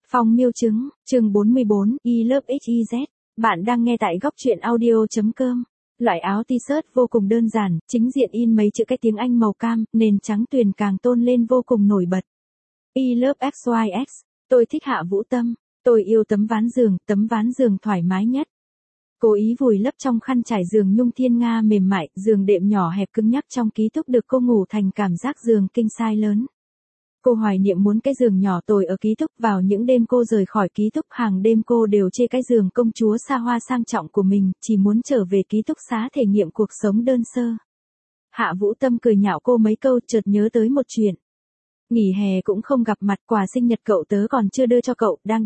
Phong miêu chứng, chương 44, I Love XYZ. Bạn đang nghe tại góc truyện audio.com. Loại áo t-shirt vô cùng đơn giản, chính diện in mấy chữ cái tiếng Anh màu cam, nền trắng tuyền càng tôn lên vô cùng nổi bật. I Love XYZ. Tôi thích Hạ Vũ Tâm. Tôi yêu tấm ván giường thoải mái nhất. Cố ý vùi lấp trong khăn trải giường nhung thiên nga mềm mại, giường đệm nhỏ hẹp cứng nhắc trong ký túc được cô ngủ thành cảm giác giường king size lớn. Cô hoài niệm muốn cái giường nhỏ tồi ở ký túc, vào những đêm cô rời khỏi ký túc hàng đêm cô đều chê cái giường công chúa xa hoa sang trọng của mình, chỉ muốn trở về ký túc xá thể nghiệm cuộc sống đơn sơ. Hạ Vũ Tâm cười nhạo cô mấy câu, chợt nhớ tới một chuyện. Nghỉ hè cũng không gặp mặt, quà sinh nhật cậu tớ còn chưa đưa cho cậu, đang.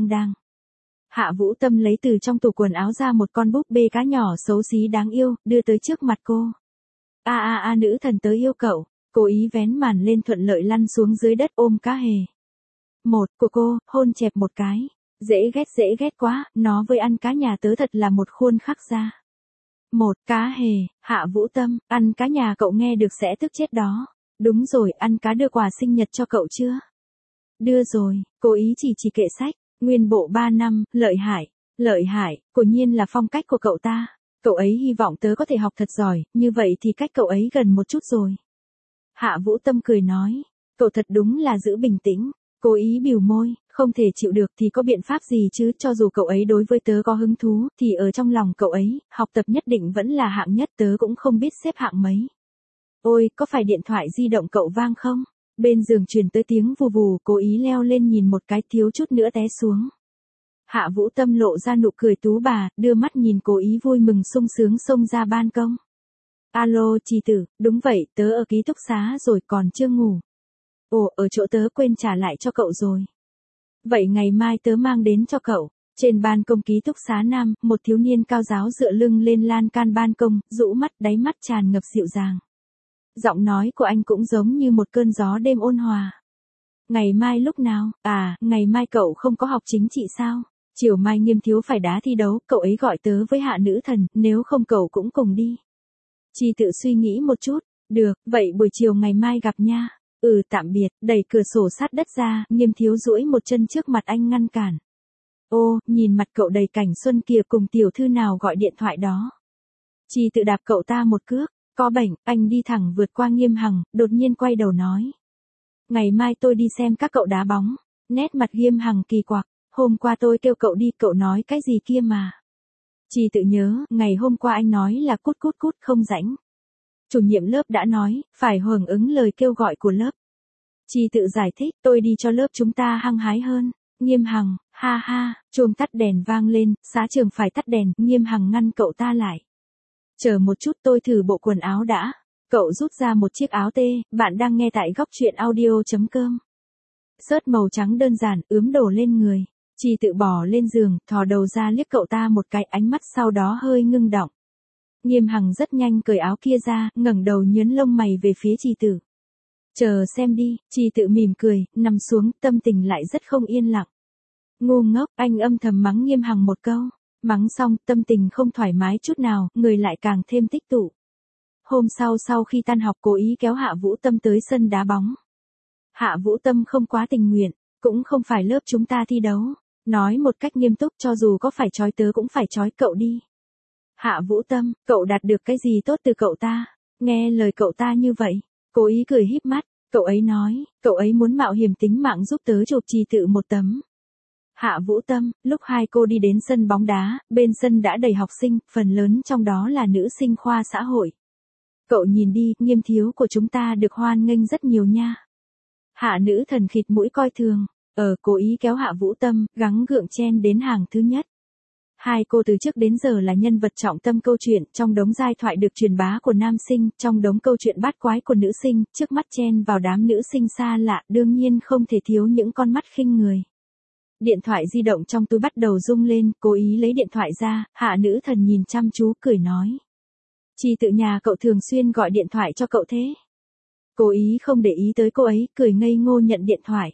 Hạ Vũ Tâm lấy từ trong tủ quần áo ra một con búp bê cá nhỏ xấu xí đáng yêu, đưa tới trước mặt cô. Nữ thần tớ yêu cậu. Cố ý vén màn lên thuận lợi lăn xuống dưới đất ôm cá hề. Một của cô, hôn chẹp một cái. Dễ ghét quá, nó với ăn cá nhà tớ thật là một khuôn khắc ra. Một, cá hề, Hạ Vũ Tâm, ăn cá nhà cậu nghe được sẽ tức chết đó. Đúng rồi, ăn cá đưa quà sinh nhật cho cậu chưa? Đưa rồi, cố ý chỉ kệ sách, nguyên bộ 3 năm, lợi hại, quả nhiên là phong cách của cậu ta. Cậu ấy hy vọng tớ có thể học thật giỏi, như vậy thì cách cậu ấy gần một chút rồi. Hạ Vũ Tâm cười nói, cậu thật đúng là giữ bình tĩnh, cố ý bỉu môi, không thể chịu được thì có biện pháp gì chứ, cho dù cậu ấy đối với tớ có hứng thú, thì ở trong lòng cậu ấy, học tập nhất định vẫn là hạng nhất, tớ cũng không biết xếp hạng mấy. Ôi, có phải điện thoại di động cậu vang không? Bên giường truyền tới tiếng vù vù, cố ý leo lên nhìn một cái thiếu chút nữa té xuống. Hạ Vũ Tâm lộ ra nụ cười tú bà, đưa mắt nhìn cố ý vui mừng sung sướng xông ra ban công. Alo Trì Tử, đúng vậy, tớ ở ký túc xá rồi còn chưa ngủ. Ồ, ở chỗ tớ quên trả lại cho cậu rồi. Vậy ngày mai tớ mang đến cho cậu. Trên ban công ký túc xá nam, một thiếu niên cao ráo dựa lưng lên lan can ban công, rũ mắt, đáy mắt tràn ngập dịu dàng. Giọng nói của anh cũng giống như một cơn gió đêm ôn hòa. Ngày mai lúc nào? Ngày mai cậu không có học chính trị sao? Chiều mai Nghiêm thiếu phải đá thi đấu, cậu ấy gọi tớ với Hạ nữ thần, nếu không cậu cũng cùng đi. Chi tự suy nghĩ một chút, được, vậy buổi chiều ngày mai gặp nha. Tạm biệt, đẩy cửa sổ sát đất ra, Nghiêm thiếu duỗi một chân trước mặt anh ngăn cản. Ô, nhìn mặt cậu đầy cảnh xuân kìa, cùng tiểu thư nào gọi điện thoại đó. Chi tự đạp cậu ta một cước, có bệnh, anh đi thẳng vượt qua Nghiêm Hằng, đột nhiên quay đầu nói. Ngày mai tôi đi xem các cậu đá bóng. Nét mặt Nghiêm Hằng kỳ quặc, hôm qua tôi kêu cậu đi, cậu nói cái gì kia mà. Chi tự nhớ, ngày hôm qua anh nói là cút không rảnh. Chủ nhiệm lớp đã nói, phải hưởng ứng lời kêu gọi của lớp. Chi tự giải thích, tôi đi cho lớp chúng ta hăng hái hơn. Nghiêm Hằng, ha, chuông tắt đèn vang lên, xá trường phải tắt đèn, Nghiêm Hằng ngăn cậu ta lại. Chờ một chút, tôi thử bộ quần áo đã. Cậu rút ra một chiếc áo tê, bạn đang nghe tại góc truyện audio.com. Sớt màu trắng đơn giản, ướm đổ lên người. Chi tự bò lên giường, thò đầu ra liếc cậu ta một cái, ánh mắt sau đó hơi ngưng đọng. Nghiêm Hằng rất nhanh cởi áo kia ra, ngẩng đầu nhướng lông mày về phía Chi tự. Chờ xem đi, Chi tự mỉm cười, nằm xuống, tâm tình lại rất không yên lặng. Ngu ngốc, anh âm thầm mắng Nghiêm Hằng một câu. Mắng xong, tâm tình không thoải mái chút nào, người lại càng thêm tích tụ. Hôm sau khi tan học cố ý kéo Hạ Vũ Tâm tới sân đá bóng. Hạ Vũ Tâm không quá tình nguyện, cũng không phải lớp chúng ta thi đấu. Nói một cách nghiêm túc, cho dù có phải trói tớ cũng phải trói cậu đi. Hạ Vũ Tâm, cậu đạt được cái gì tốt từ cậu ta? Nghe lời cậu ta như vậy, cố ý cười híp mắt, cậu ấy nói, cậu ấy muốn mạo hiểm tính mạng giúp tớ chụp Chi tự một tấm. Hạ Vũ Tâm, lúc hai cô đi đến sân bóng đá, bên sân đã đầy học sinh, phần lớn trong đó là nữ sinh khoa xã hội. Cậu nhìn đi, Nghiêm thiếu của chúng ta được hoan nghênh rất nhiều nha. Hạ nữ thần khịt mũi coi thường, cố ý kéo Hạ Vũ Tâm, gắng gượng chen đến hàng thứ nhất. Hai cô từ trước đến giờ là nhân vật trọng tâm câu chuyện, trong đống giai thoại được truyền bá của nam sinh, trong đống câu chuyện bát quái của nữ sinh, trước mắt chen vào đám nữ sinh xa lạ, đương nhiên không thể thiếu những con mắt khinh người. Điện thoại di động trong túi bắt đầu rung lên, cố ý lấy điện thoại ra, Hạ nữ thần nhìn chăm chú cười nói. Chi tự nhà cậu thường xuyên gọi điện thoại cho cậu thế? Cố ý không để ý tới cô ấy, cười ngây ngô nhận điện thoại.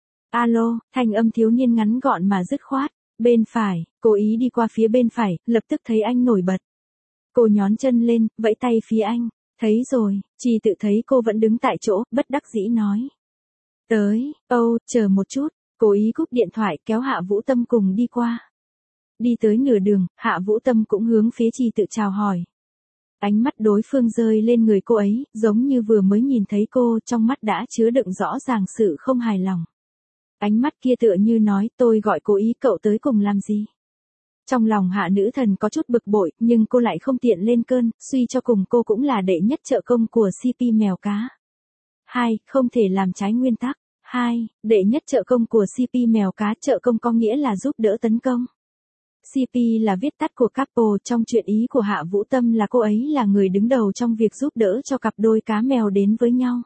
Alo, thanh âm thiếu niên ngắn gọn mà dứt khoát. Bên phải, cố ý đi qua phía bên phải, lập tức thấy anh nổi bật. Cô nhón chân lên, vẫy tay phía anh. Thấy rồi, Chi tự thấy cô vẫn đứng tại chỗ, bất đắc dĩ nói. Tới, chờ một chút. Cố ý cúp điện thoại kéo Hạ Vũ Tâm cùng đi qua. Đi tới nửa đường, Hạ Vũ Tâm cũng hướng phía Trì Tự chào hỏi. Ánh mắt đối phương rơi lên người cô ấy, giống như vừa mới nhìn thấy cô, trong mắt đã chứa đựng rõ ràng sự không hài lòng. Ánh mắt kia tựa như nói, tôi gọi cố ý cậu tới cùng làm gì? Trong lòng Hạ nữ thần có chút bực bội, nhưng cô lại không tiện lên cơn, suy cho cùng cô cũng là đệ nhất trợ công của CP mèo cá. 2. Không thể làm trái nguyên tắc. 2. Đệ nhất trợ công của CP mèo cá, trợ công có nghĩa là giúp đỡ tấn công. CP là viết tắt của couple, trong chuyện ý của Hạ Vũ Tâm là cô ấy là người đứng đầu trong việc giúp đỡ cho cặp đôi cá mèo đến với nhau.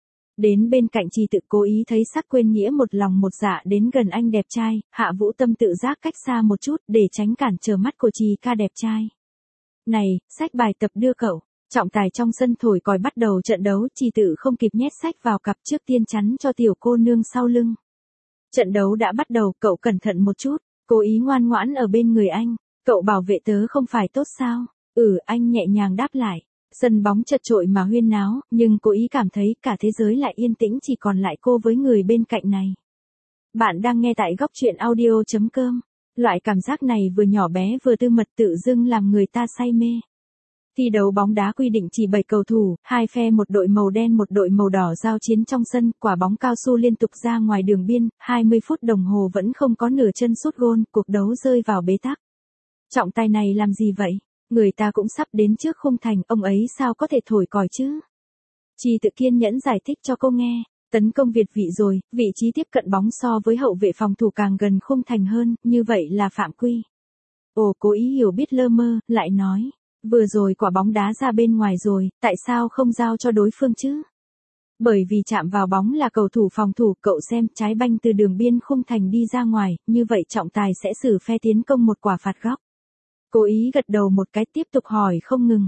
Đến bên cạnh Trì Tự cố ý thấy sắc quên nghĩa một lòng một dạ đến gần anh đẹp trai, Hạ Vũ Tâm tự giác cách xa một chút để tránh cản trở mắt của Trì ca đẹp trai. Này, sách bài tập đưa cậu. Trọng tài trong sân thổi còi bắt đầu trận đấu, Trì Tự không kịp nhét sách vào cặp, trước tiên chắn cho tiểu cô nương sau lưng. Trận đấu đã bắt đầu, cậu cẩn thận một chút, cố ý ngoan ngoãn ở bên người anh, cậu bảo vệ tớ không phải tốt sao? Anh nhẹ nhàng đáp lại. Sân bóng chật chội mà huyên náo, nhưng cố ý cảm thấy cả thế giới lại yên tĩnh, chỉ còn lại cô với người bên cạnh này. Bạn đang nghe tại góc truyện audio.com. Loại cảm giác này vừa nhỏ bé vừa tư mật tự dưng làm người ta say mê. Thi đấu bóng đá quy định chỉ 7 cầu thủ, 2 phe, một đội màu đen một đội màu đỏ giao chiến trong sân, quả bóng cao su liên tục ra ngoài đường biên, 20 phút đồng hồ vẫn không có nửa chân sút gôn, cuộc đấu rơi vào bế tắc. Trọng tài này làm gì vậy? Người ta cũng sắp đến trước khung thành, ông ấy sao có thể thổi còi chứ? Trì Tự kiên nhẫn giải thích cho cô nghe, tấn công việt vị rồi, vị trí tiếp cận bóng so với hậu vệ phòng thủ càng gần khung thành hơn, như vậy là phạm quy. Cố ý hiểu biết lơ mơ, lại nói, vừa rồi quả bóng đá ra bên ngoài rồi, tại sao không giao cho đối phương chứ? Bởi vì chạm vào bóng là cầu thủ phòng thủ, cậu xem, trái banh từ đường biên khung thành đi ra ngoài, như vậy trọng tài sẽ xử phe tiến công một quả phạt góc. Cố ý gật đầu một cái, tiếp tục hỏi không ngừng.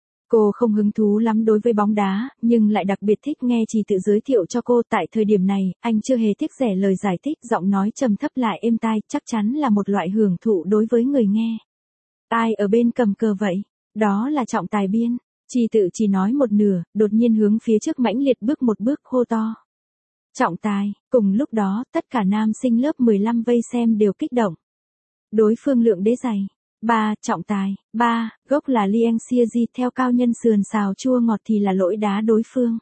Cô không hứng thú lắm đối với bóng đá, nhưng lại đặc biệt thích nghe Trì Tự giới thiệu cho cô. Tại thời điểm này, anh chưa hề tiếc rẻ lời giải thích, giọng nói trầm thấp lại êm tai, chắc chắn là một loại hưởng thụ đối với người nghe. Ai ở bên cầm cờ vậy? Đó là trọng tài biên. Trì Tự chỉ nói một nửa, đột nhiên hướng phía trước mãnh liệt bước một bước, hô to. Trọng tài. Cùng lúc đó, tất cả nam sinh lớp 15 vây xem đều kích động. Đối phương lượng đế giày. 3. Trọng tài. 3. Gốc là Liang Xia theo cao nhân sườn xào chua ngọt thì là lỗi đá đối phương.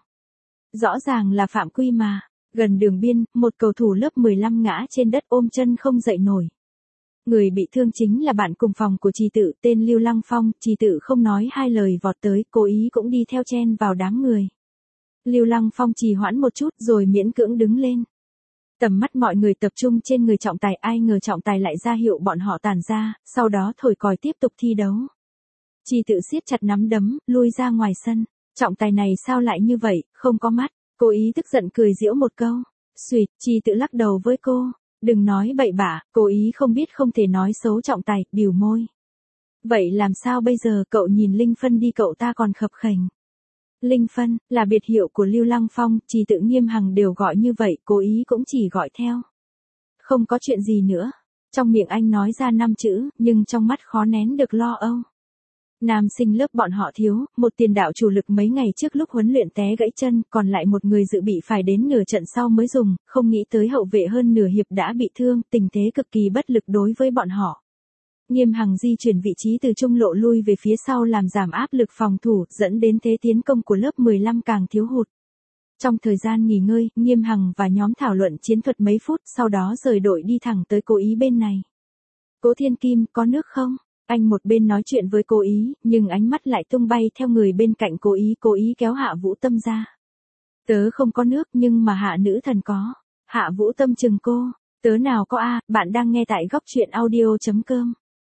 Rõ ràng là phạm quy mà. Gần đường biên, một cầu thủ lớp 15 ngã trên đất ôm chân không dậy nổi. Người bị thương chính là bạn cùng phòng của Trì Tự, tên Lưu Lăng Phong. Trì Tự không nói hai lời vọt tới, cố ý cũng đi theo chen vào đám người. Lưu Lăng Phong trì hoãn một chút rồi miễn cưỡng đứng lên. Tầm mắt mọi người tập trung trên người trọng tài, ai ngờ trọng tài lại ra hiệu bọn họ tản ra, sau đó thổi còi tiếp tục thi đấu. Trì Tự siết chặt nắm đấm, lui ra ngoài sân. Trọng tài này sao lại như vậy, không có mắt. Cố ý tức giận cười giễu một câu. Xuyệt, Trì Tự lắc đầu với cô. Đừng nói bậy bạ, cố ý không biết không thể nói xấu trọng tài, bỉu môi. Vậy làm sao bây giờ? Cậu nhìn Linh Phân đi, cậu ta còn khập khểnh. Linh Phân, là biệt hiệu của Lưu Lăng Phong, Trì Tự Nghiêm Hằng đều gọi như vậy, cố ý cũng chỉ gọi theo. Không có chuyện gì nữa. Trong miệng anh nói ra 5 chữ, nhưng trong mắt khó nén được lo âu. Nam sinh lớp bọn họ thiếu, một tiền đạo chủ lực mấy ngày trước lúc huấn luyện té gãy chân, còn lại một người dự bị phải đến nửa trận sau mới dùng, không nghĩ tới hậu vệ hơn nửa hiệp đã bị thương, tình thế cực kỳ bất lực đối với bọn họ. Nghiêm Hằng di chuyển vị trí từ trung lộ lui về phía sau làm giảm áp lực phòng thủ, dẫn đến thế tiến công của lớp 15 càng thiếu hụt. Trong thời gian nghỉ ngơi, Nghiêm Hằng và nhóm thảo luận chiến thuật mấy phút, sau đó rời đội đi thẳng tới Cố Ý bên này. Cố Thiên Kim, có nước không? Anh một bên nói chuyện với Cố Ý, nhưng ánh mắt lại tung bay theo người bên cạnh Cố Ý kéo Hạ Vũ Tâm ra. Tớ không có nước nhưng mà Hạ nữ thần có. Hạ Vũ Tâm chừng cô, tớ nào có a? Bạn đang nghe tại góc truyện audio.com.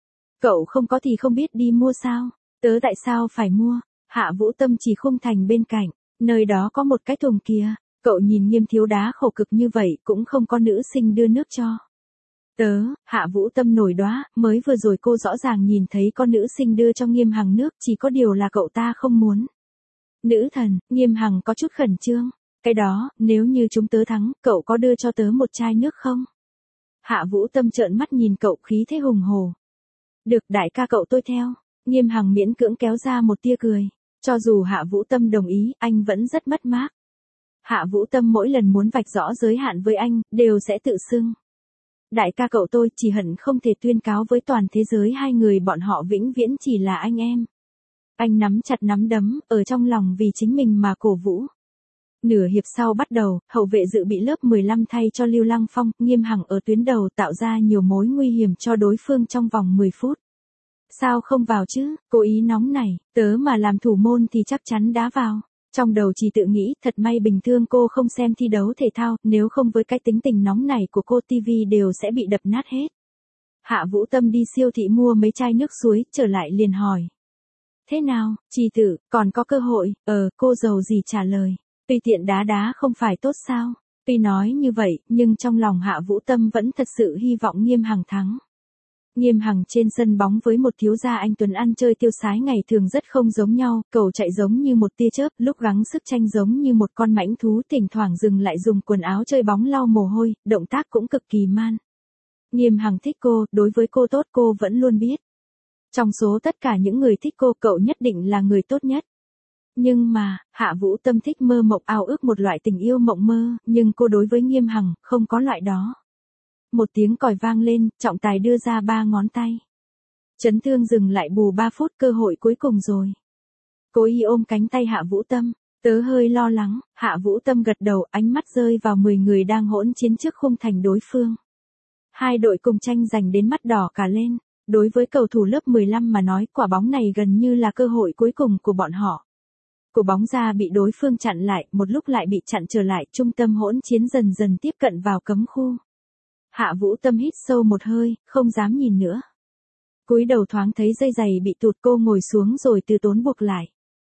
Cậu không có thì không biết đi mua sao? Tớ tại sao phải mua? Hạ Vũ Tâm chỉ khung thành bên cạnh, nơi đó có một cái thùng kìa. Cậu nhìn Nghiêm thiếu đá khổ cực như vậy cũng không có nữ sinh đưa nước cho. Hạ Vũ Tâm nổi đoá, mới vừa rồi cô rõ ràng nhìn thấy con nữ sinh đưa cho Nghiêm Hằng nước, chỉ có điều là cậu ta không muốn. Nữ thần, Nghiêm Hằng có chút khẩn trương. Cái đó, nếu như chúng tớ thắng, cậu có đưa cho tớ một chai nước không? Hạ Vũ Tâm trợn mắt nhìn cậu, khí thế hùng hồ. Được, đại ca cậu tôi theo. Nghiêm Hằng miễn cưỡng kéo ra một tia cười. Cho dù Hạ Vũ Tâm đồng ý, anh vẫn rất mất mát. Hạ Vũ Tâm mỗi lần muốn vạch rõ giới hạn với anh, đều sẽ tự xưng. Đại ca cậu tôi chỉ hận không thể tuyên cáo với toàn thế giới hai người bọn họ vĩnh viễn chỉ là anh em. Anh nắm chặt nắm đấm, ở trong lòng vì chính mình mà cổ vũ. Nửa hiệp sau bắt đầu, hậu vệ dự bị lớp 15 thay cho Lưu Lăng Phong, Nghiêm Hằng ở tuyến đầu tạo ra nhiều mối nguy hiểm cho đối phương trong vòng 10 phút. Sao không vào chứ, cố ý nóng này, tớ mà làm thủ môn thì chắc chắn đá vào. Trong đầu chỉ tự nghĩ, thật may bình thường cô không xem thi đấu thể thao, nếu không với cái tính tình nóng này của cô TV đều sẽ bị đập nát hết. Hạ Vũ Tâm đi siêu thị mua mấy chai nước suối, trở lại liền hỏi. Thế nào, Trì Tử, còn có cơ hội, cô giàu gì trả lời. Tùy tiện đá đá không phải tốt sao? Tuy nói như vậy, nhưng trong lòng Hạ Vũ Tâm vẫn thật sự hy vọng Nghiêm Hằng thắng. Nghiêm Hằng trên sân bóng với một thiếu gia anh tuấn ăn chơi tiêu sái ngày thường rất không giống nhau, cầu chạy giống như một tia chớp, lúc gắng sức tranh giống như một con mãnh thú, thỉnh thoảng dừng lại dùng quần áo chơi bóng lau mồ hôi, động tác cũng cực kỳ man. Nghiêm Hằng thích cô, đối với cô tốt cô vẫn luôn biết. Trong số tất cả những người thích cô, cậu nhất định là người tốt nhất. Nhưng mà, Hạ Vũ Tâm thích mơ mộng ao ước một loại tình yêu mộng mơ, nhưng cô đối với Nghiêm Hằng, không có loại đó. Một tiếng còi vang lên, trọng tài đưa ra 3 ngón tay. Chấn thương dừng lại bù 3 phút, cơ hội cuối cùng rồi. Cố ý ôm cánh tay Hạ Vũ Tâm, tớ hơi lo lắng, Hạ Vũ Tâm gật đầu, ánh mắt rơi vào 10 người đang hỗn chiến trước khung thành đối phương. Hai đội cùng tranh giành đến mắt đỏ cả lên, đối với cầu thủ lớp 15 mà nói, quả bóng này gần như là cơ hội cuối cùng của bọn họ. Cổ bóng ra bị đối phương chặn lại, một lúc lại bị chặn trở lại, trung tâm hỗn chiến dần dần tiếp cận vào cấm khu. Hạ Vũ Tâm hít sâu một hơi, không dám nhìn nữa. Cúi đầu thoáng thấy dây giày bị tụt, cô ngồi xuống rồi từ tốn buộc lại.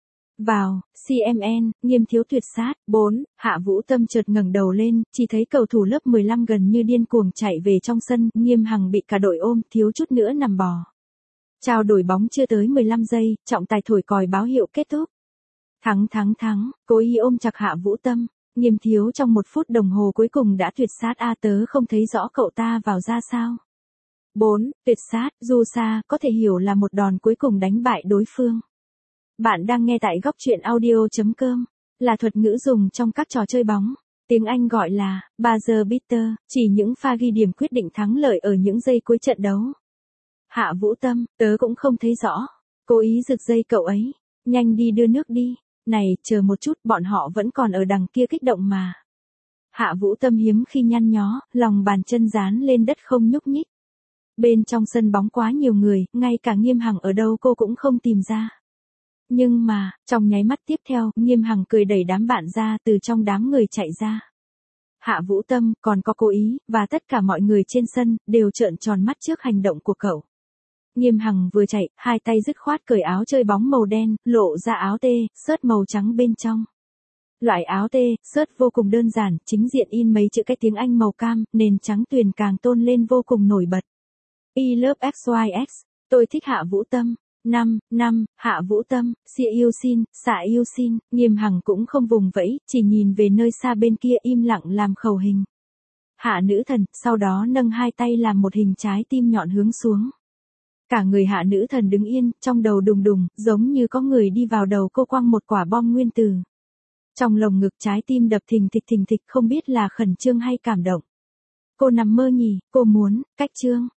Vào, CMN, Nghiêm thiếu tuyệt sát, 4, Hạ Vũ Tâm chợt ngẩng đầu lên, chỉ thấy cầu thủ lớp 15 gần như điên cuồng chạy về trong sân, Nghiêm Hằng bị cả đội ôm, thiếu chút nữa nằm bò. Trao đổi bóng chưa tới 15 giây, trọng tài thổi còi báo hiệu kết thúc. Thắng, cố ý ôm chặt Hạ Vũ Tâm, Nghiêm thiếu trong 1 phút đồng hồ cuối cùng đã tuyệt sát tớ không thấy rõ cậu ta vào ra sao. 4, tuyệt sát, dù xa, có thể hiểu là một đòn cuối cùng đánh bại đối phương. Bạn đang nghe tại góc truyện audio.com, là thuật ngữ dùng trong các trò chơi bóng. Tiếng Anh gọi là buzzer beater, chỉ những pha ghi điểm quyết định thắng lợi ở những giây cuối trận đấu. Hạ Vũ Tâm, tớ cũng không thấy rõ. Cố ý giật dây cậu ấy. Nhanh đi đưa nước đi. Này, chờ một chút, bọn họ vẫn còn ở đằng kia kích động mà. Hạ Vũ Tâm hiếm khi nhăn nhó, lòng bàn chân dán lên đất không nhúc nhích. Bên trong sân bóng quá nhiều người, ngay cả Nghiêm Hằng ở đâu cô cũng không tìm ra. Nhưng mà, trong nháy mắt tiếp theo, Nghiêm Hằng cười đẩy đám bạn ra, từ trong đám người chạy ra. Hạ Vũ Tâm, còn có cố ý, và tất cả mọi người trên sân, đều trợn tròn mắt trước hành động của cậu. Nghiêm Hằng vừa chạy, hai tay dứt khoát cởi áo chơi bóng màu đen, lộ ra áo T-shirt màu trắng bên trong. Loại áo T-shirt vô cùng đơn giản, chính diện in mấy chữ cái tiếng Anh màu cam, nền trắng tuyền càng tôn lên vô cùng nổi bật. I love XYX, tôi thích Hạ Vũ Tâm. 5, Hạ Vũ Tâm, xạ yêu xin, Nghiêm Hằng cũng không vùng vẫy, chỉ nhìn về nơi xa bên kia im lặng làm khẩu hình. Hạ nữ thần, sau đó nâng hai tay làm một hình trái tim nhọn hướng xuống. Cả người hạ nữ thần đứng yên, trong đầu đùng đùng, giống như có người đi vào đầu cô quăng một quả bom nguyên tử. Trong lồng ngực trái tim đập thình thịch không biết là khẩn trương hay cảm động. Cô nằm mơ nhỉ, cô muốn, cách trương,